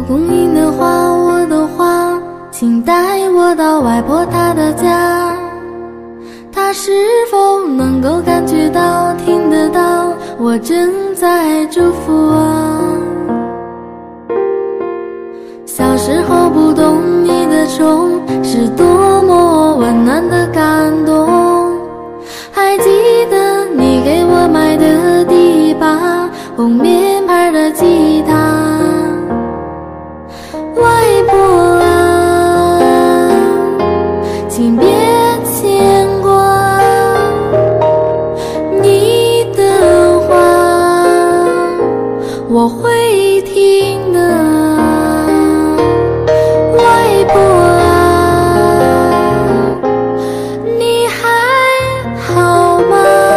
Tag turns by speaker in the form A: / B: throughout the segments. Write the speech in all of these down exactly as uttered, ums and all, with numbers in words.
A: 公英的话，我的话，请带我到外婆她的家。她是否能够感觉到、听得到我正在祝福啊？小时候不懂你的宠是多么温暖的感动，还记得你给我买的第一把红面牌的吉他。外婆啊，请别牵挂，你的话我会听的。外婆啊，你还好吗？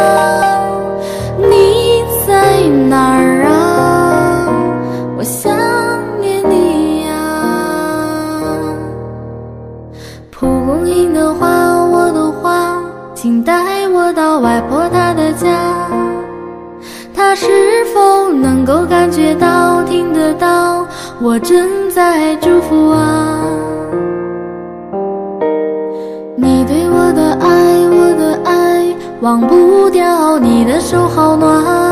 A: 你在哪儿啊？我想念你啊。蒲公英的花，我的花，请带我到外婆她的家。她是否能够感觉到、听得到我正在祝福啊？你对我的爱，我的爱，忘不掉你的手好暖。